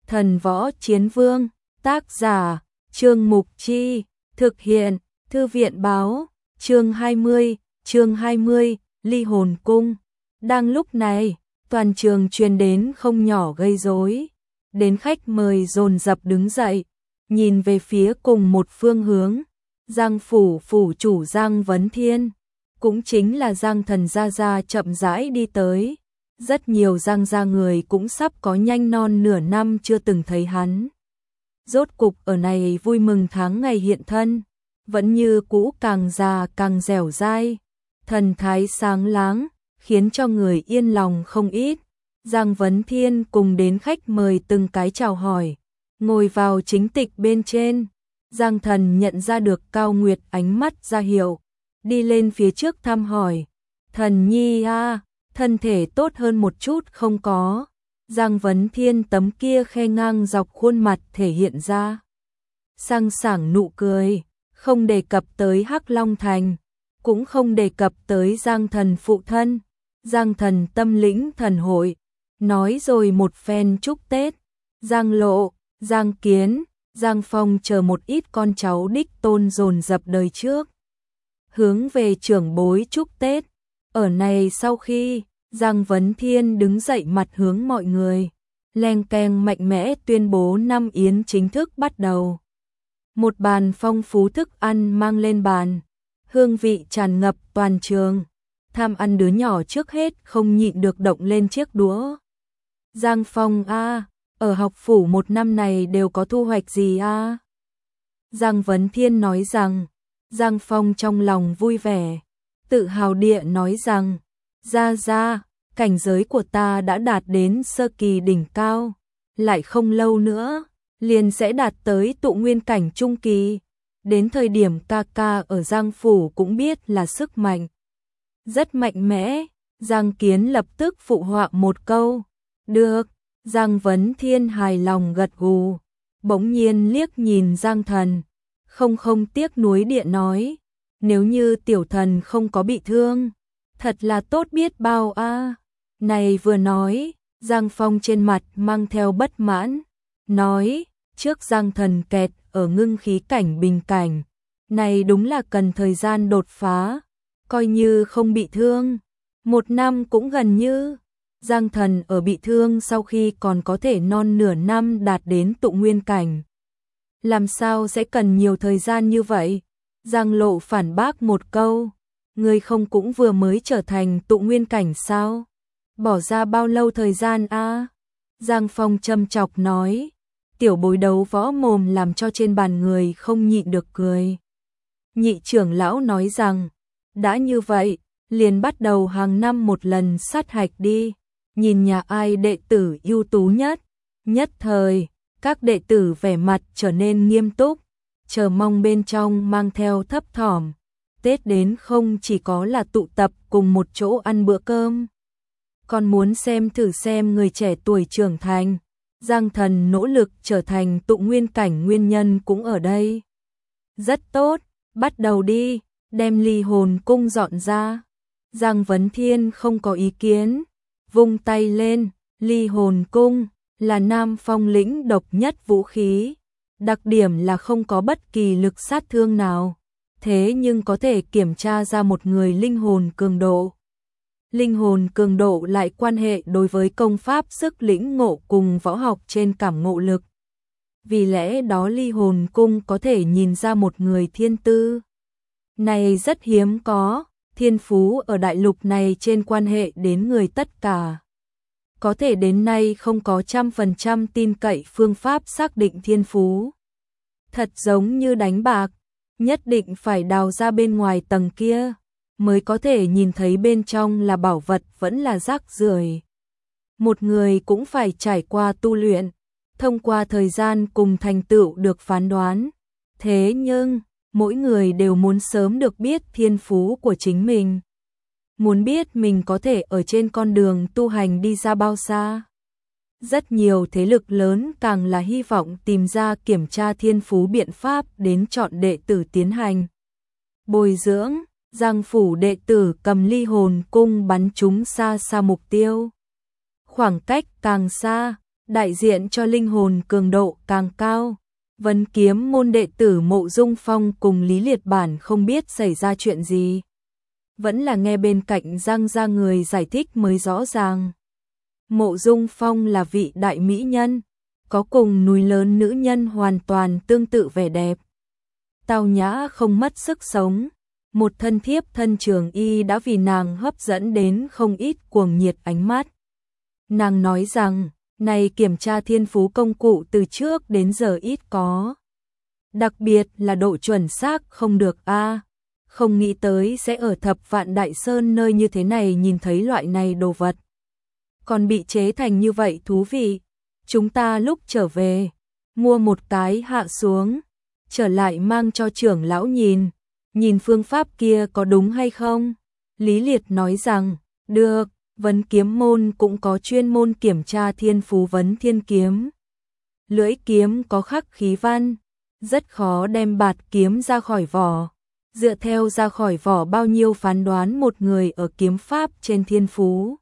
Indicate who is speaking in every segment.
Speaker 1: Thần Võ Chiến Vương, tác giả, Trương Mục Chi, thực hiện, Thư viện báo, chương 20, ly hồn cung. Đang lúc này, toàn trường truyền đến không nhỏ gây rối. Đến khách mời dồn dập đứng dậy, nhìn về phía cùng một phương hướng. Giang phủ phủ chủ Giang Vấn Thiên, cũng chính là Giang Thần Gia Gia chậm rãi đi tới. Rất nhiều Giang gia người cũng sắp có nhanh non nửa năm chưa từng thấy hắn. Rốt cục ở này vui mừng tháng ngày hiện thân, vẫn như cũ càng già càng dẻo dai, thần thái sáng láng, khiến cho người yên lòng không ít. Giang Vấn Thiên cùng đến khách mời từng cái chào hỏi, ngồi vào chính tịch bên trên. Giang Thần nhận ra được Cao Nguyệt ánh mắt ra hiệu, đi lên phía trước thăm hỏi. Thần nhi a, thân thể tốt hơn một chút không có? Giang Vấn Thiên tấm kia khe ngang dọc khuôn mặt thể hiện ra sang sảng nụ cười, không đề cập tới Hắc Long Thành, cũng không đề cập tới Giang Thần phụ thân. Giang Thần tâm lĩnh thần hội, nói rồi một phen chúc Tết. Giang Lộ, Giang Kiến, Giang Phong chờ một ít con cháu đích tôn dồn dập đời trước, hướng về trưởng bối chúc Tết. Ở này sau khi Giang Vấn Thiên đứng dậy mặt hướng mọi người, leng keng mạnh mẽ tuyên bố năm yến chính thức bắt đầu. Một bàn phong phú thức ăn mang lên bàn, hương vị tràn ngập toàn trường. Tham ăn đứa nhỏ trước hết không nhịn được động lên chiếc đũa. Giang Phong a, ở học phủ một năm này đều có thu hoạch gì a? Giang Vấn Thiên nói rằng. Giang Phong trong lòng vui vẻ, tự hào địa nói rằng, Gia, cảnh giới của ta đã đạt đến sơ kỳ đỉnh cao, lại không lâu nữa, liền sẽ đạt tới tụ nguyên cảnh trung kỳ. Đến thời điểm ca ca ở Giang phủ cũng biết là sức mạnh. Rất mạnh mẽ. Giang Kiến lập tức phụ họa một câu. Được. Giang Vấn Thiên hài lòng gật gù, bỗng nhiên liếc nhìn Giang Thần, không tiếc nuối địa nói, nếu như tiểu thần không có bị thương, thật là tốt biết bao a. Này vừa nói, Giang Phong trên mặt mang theo bất mãn, nói, trước Giang Thần kẹt ở ngưng khí cảnh bình cảnh, này đúng là cần thời gian đột phá, coi như không bị thương, một năm cũng gần như. Giang Thần ở bị thương sau khi còn có thể non nửa năm đạt đến tụ nguyên cảnh. Làm sao sẽ cần nhiều thời gian như vậy? Giang Lộ phản bác một câu, ngươi không cũng vừa mới trở thành tụ nguyên cảnh sao? Bỏ ra bao lâu thời gian a? Giang Phong châm chọc nói, tiểu bối đấu võ mồm làm cho trên bàn người không nhịn được cười. Nhị trưởng lão nói rằng, đã như vậy, liền bắt đầu hàng năm một lần sát hạch đi, nhìn nhà ai đệ tử ưu tú nhất. Nhất thời, các đệ tử vẻ mặt trở nên nghiêm túc, chờ mong bên trong mang theo thấp thỏm. Tết đến không chỉ có là tụ tập cùng một chỗ ăn bữa cơm, còn muốn thử xem người trẻ tuổi trưởng thành. Giang Thần nỗ lực trở thành tụ nguyên cảnh nguyên nhân cũng ở đây. Rất tốt, bắt đầu đi, đem ly hồn cung dọn ra. Giang Vấn Thiên không có ý kiến, vung tay lên. Ly hồn cung là Nam Phong lĩnh độc nhất vũ khí, đặc điểm là không có bất kỳ lực sát thương nào, thế nhưng có thể kiểm tra ra một người linh hồn cường độ. Linh hồn cường độ lại quan hệ đối với công pháp sức lĩnh ngộ cùng võ học trên cảm ngộ lực. Vì lẽ đó ly hồn cung có thể nhìn ra một người thiên tư. Này rất hiếm có, thiên phú ở đại lục này trên quan hệ đến người tất cả. Có thể đến nay không có 100% tin cậy phương pháp xác định thiên phú. Thật giống như đánh bạc, nhất định phải đào ra bên ngoài tầng kia, mới có thể nhìn thấy bên trong là bảo vật vẫn là rác rưởi. Một người cũng phải trải qua tu luyện, thông qua thời gian cùng thành tựu được phán đoán. Thế nhưng, mỗi người đều muốn sớm được biết thiên phú của chính mình. Muốn biết mình có thể ở trên con đường tu hành đi ra bao xa. Rất nhiều thế lực lớn càng là hy vọng tìm ra kiểm tra thiên phú biện pháp đến chọn đệ tử tiến hành bồi dưỡng. Giang phủ đệ tử cầm ly hồn cung bắn chúng xa xa mục tiêu. Khoảng cách càng xa, đại diện cho linh hồn cường độ càng cao. Vấn Kiếm môn đệ tử Mộ Dung Phong cùng Lý Liệt bản không biết xảy ra chuyện gì. Vẫn là nghe bên cạnh Giang gia người giải thích mới rõ ràng. Mộ Dung Phong là vị đại mỹ nhân, có cùng núi lớn nữ nhân hoàn toàn tương tự vẻ đẹp. Tao nhã không mất sức sống, một thân thiếp thân trường y đã vì nàng hấp dẫn đến không ít cuồng nhiệt ánh mắt. Nàng nói rằng, này kiểm tra thiên phú công cụ từ trước đến giờ ít có. Đặc biệt là độ chuẩn xác không được a. Không nghĩ tới sẽ ở Thập Vạn Đại Sơn nơi như thế này nhìn thấy loại này đồ vật. Còn bị chế thành như vậy thú vị. Chúng ta lúc trở về, mua một cái hạ xuống, trở lại mang cho trưởng lão nhìn phương pháp kia có đúng hay không? Lý Liệt nói rằng, được, Vấn Kiếm môn cũng có chuyên môn kiểm tra thiên phú vấn thiên kiếm. Lưỡi kiếm có khắc khí văn, rất khó đem bạt kiếm ra khỏi vỏ. Dựa theo ra khỏi vỏ bao nhiêu phán đoán một người ở kiếm pháp trên thiên phú.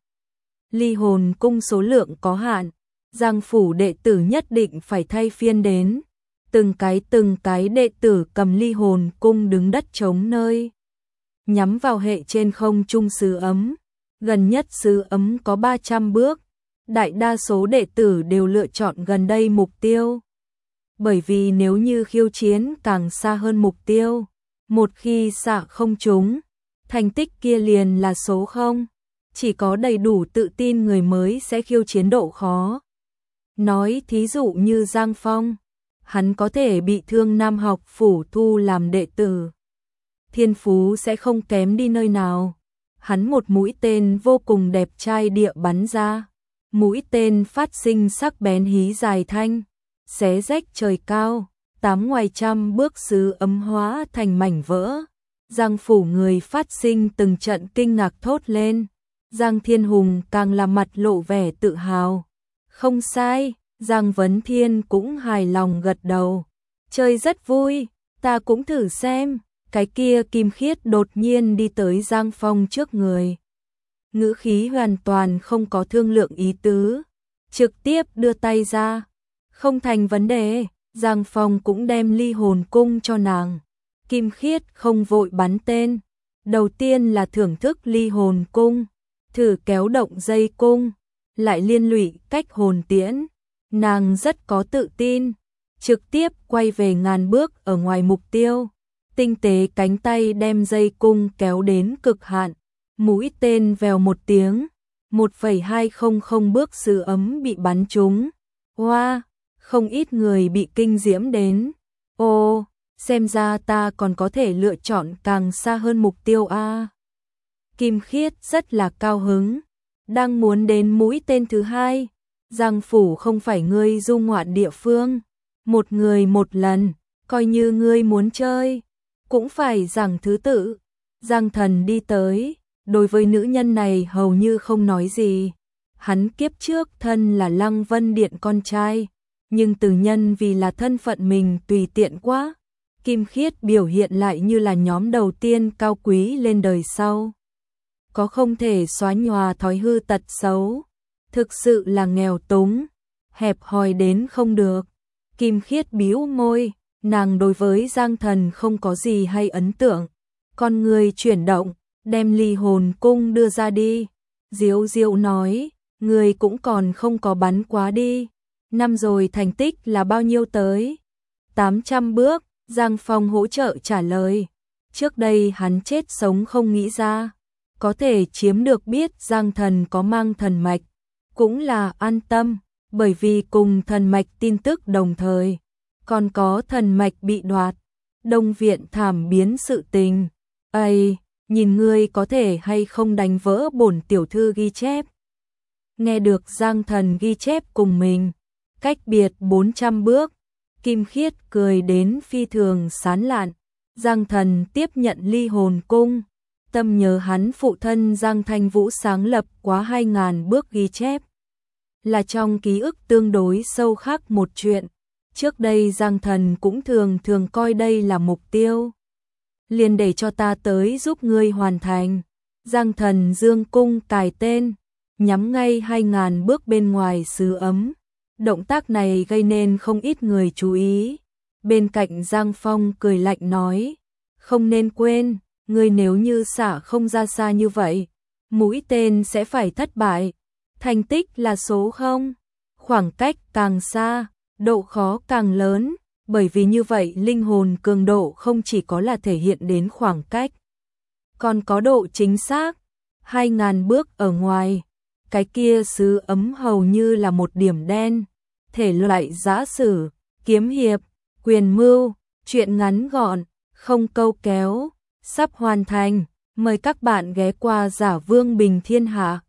Speaker 1: Ly hồn cung số lượng có hạn, Giang phủ đệ tử nhất định phải thay phiên đến. Từng cái đệ tử cầm ly hồn cung đứng đất trống nơi. Nhắm vào hệ trên không trung sứ ấm. Gần nhất sứ ấm có 300 bước. Đại đa số đệ tử đều lựa chọn gần đây mục tiêu. Bởi vì nếu như khiêu chiến càng xa hơn mục tiêu, một khi xạ không trúng, thành tích kia liền là số 0. Chỉ có đầy đủ tự tin người mới sẽ khiêu chiến độ khó. Nói thí dụ như Giang Phong, hắn có thể bị Thương Nam học phủ thu làm đệ tử. Thiên phú sẽ không kém đi nơi nào. Hắn một mũi tên vô cùng đẹp trai địa bắn ra. Mũi tên phát sinh sắc bén hí dài thanh, xé rách trời cao, 8 ngoài trăm bước sứ ấm hóa thành mảnh vỡ. Giang phủ người phát sinh từng trận kinh ngạc thốt lên. Giang Thiên Hùng càng là mặt lộ vẻ tự hào. Không sai, Giang Vấn Thiên cũng hài lòng gật đầu. Chơi rất vui, ta cũng thử xem. Cái kia Kim Khiết đột nhiên đi tới Giang Phong trước người. Ngữ khí hoàn toàn không có thương lượng ý tứ. Trực tiếp đưa tay ra. Không thành vấn đề, Giang Phong cũng đem ly hồn cung cho nàng. Kim Khiết không vội bắn tên. Đầu tiên là thưởng thức ly hồn cung. Thử kéo động dây cung. Lại liên lụy cách hồn tiễn. Nàng rất có tự tin. Trực tiếp quay về ngàn bước ở ngoài mục tiêu. Tinh tế cánh tay đem dây cung kéo đến cực hạn. Mũi tên vèo một tiếng. 1,200 bước sứ ấm bị bắn trúng. Hoa, không ít người bị kinh diễm đến. Ô, xem ra ta còn có thể lựa chọn càng xa hơn mục tiêu a. Kim Khiết rất là cao hứng. Đang muốn đến mũi tên thứ hai. Giang phủ không phải ngươi du ngoạn địa phương. Một người một lần, coi như ngươi muốn chơi. Cũng phải giảng thứ tự. Giang Thần đi tới, đối với nữ nhân này hầu như không nói gì. Hắn kiếp trước thân là Lăng Vân Điện con trai, nhưng từ nhân vì là thân phận mình tùy tiện quá. Kim Khiết biểu hiện lại như là nhóm đầu tiên cao quý lên đời sau. Có không thể xóa nhòa thói hư tật xấu. Thực sự là nghèo túng, hẹp hòi đến không được. Kim Khiết bĩu môi. Nàng đối với Giang Thần không có gì hay ấn tượng. Con người chuyển động, đem ly hồn cung đưa ra đi. Diếu Diếu nói, người cũng còn không có bắn quá đi. Năm rồi thành tích là bao nhiêu tới? 800 bước, Giang Phong hỗ trợ trả lời. Trước đây hắn chết sống không nghĩ ra. Có thể chiếm được biết Giang Thần có mang thần mạch. Cũng là an tâm, bởi vì cùng thần mạch tin tức đồng thời. Còn có thần mạch bị đoạt, Đông viện thảm biến sự tình. Ây, nhìn ngươi có thể hay không đánh vỡ bổn tiểu thư ghi chép. Nghe được Giang Thần ghi chép cùng mình, cách biệt 400 bước, Kim Khiết cười đến phi thường sán lạn. Giang Thần tiếp nhận ly hồn cung, tâm nhớ hắn phụ thân Giang Thanh Vũ sáng lập quá 2000 bước ghi chép. Là trong ký ức tương đối sâu khắc một chuyện. Trước đây Giang Thần cũng thường coi đây là mục tiêu. Liền để cho ta tới giúp ngươi hoàn thành. Giang Thần dương cung cài tên, nhắm ngay 2000 bước bên ngoài sứ ấm. Động tác này gây nên không ít người chú ý. Bên cạnh Giang Phong cười lạnh nói, không nên quên, ngươi nếu như xả không ra xa như vậy, mũi tên sẽ phải thất bại. Thành tích là số 0, khoảng cách càng xa, độ khó càng lớn, bởi vì như vậy linh hồn cường độ không chỉ có là thể hiện đến khoảng cách, còn có độ chính xác. 2.000 bước ở ngoài, cái kia sứ ấm hầu như là một điểm đen. Thể loại giã sử, kiếm hiệp, quyền mưu, truyện ngắn gọn, không câu kéo, sắp hoàn thành. Mời các bạn ghé qua Giả Vương Bình Thiên Hạ.